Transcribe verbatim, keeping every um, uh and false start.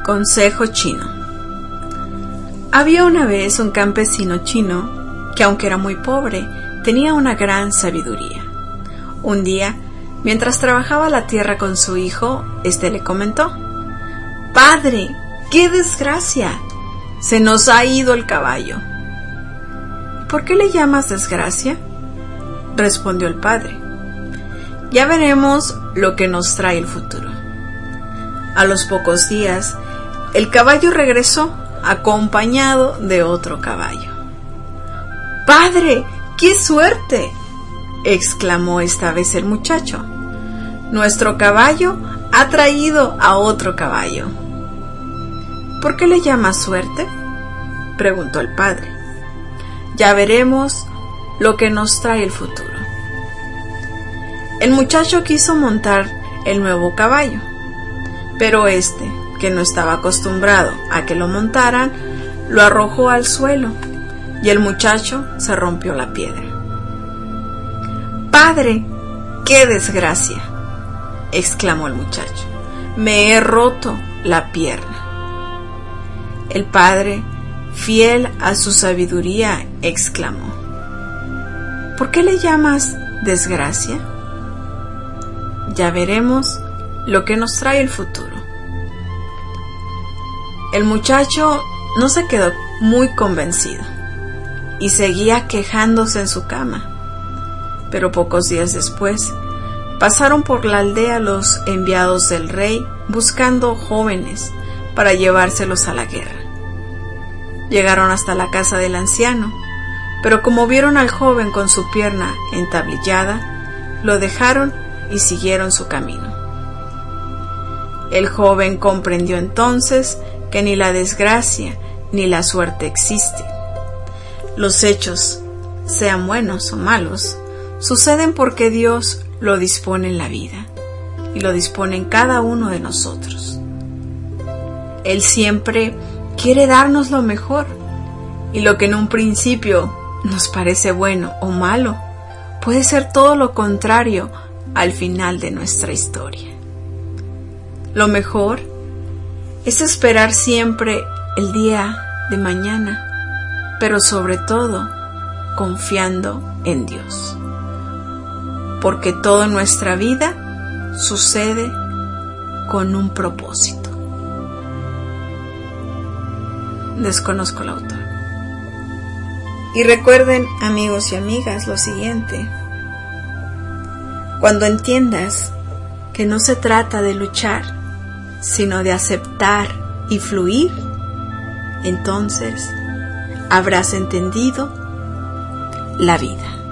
Consejo chino. Había una vez un campesino chino que, aunque era muy pobre, tenía una gran sabiduría. Un día, mientras trabajaba la tierra con su hijo, éste le comentó: «Padre, ¡qué desgracia! Se nos ha ido el caballo». «¿Por qué le llamas desgracia?», respondió el padre. «Ya veremos lo que nos trae el futuro». A los pocos días, el caballo regresó acompañado de otro caballo. «¡Padre, qué suerte!», exclamó esta vez el muchacho. «Nuestro caballo ha traído a otro caballo». «¿Por qué le llamas suerte?», preguntó el padre. «Ya veremos lo que nos trae el futuro». El muchacho quiso montar el nuevo caballo, pero este, que no estaba acostumbrado a que lo montaran, lo arrojó al suelo y el muchacho se rompió la piedra. «¡Padre, qué desgracia!», exclamó el muchacho. «Me he roto la pierna». El padre, fiel a su sabiduría, exclamó: «¿Por qué le llamas desgracia? Ya veremos lo que nos trae el futuro». El muchacho no se quedó muy convencido y seguía quejándose en su cama. Pero pocos días después, pasaron por la aldea los enviados del rey buscando jóvenes para llevárselos a la guerra. Llegaron hasta la casa del anciano, pero como vieron al joven con su pierna entablillada, lo dejaron y siguieron su camino. El joven comprendió entonces que ni la desgracia ni la suerte existen. Los hechos, sean buenos o malos, suceden porque Dios lo dispone en la vida y lo dispone en cada uno de nosotros. Él siempre quiere darnos lo mejor, y lo que en un principio nos parece bueno o malo puede ser todo lo contrario al final de nuestra historia. Lo mejor es esperar siempre el día de mañana, pero sobre todo confiando en Dios, porque todo en nuestra vida sucede con un propósito. Desconozco el autor. Y recuerden, amigos y amigas, lo siguiente: cuando entiendas que no se trata de luchar, sino de aceptar y fluir, entonces habrás entendido la vida.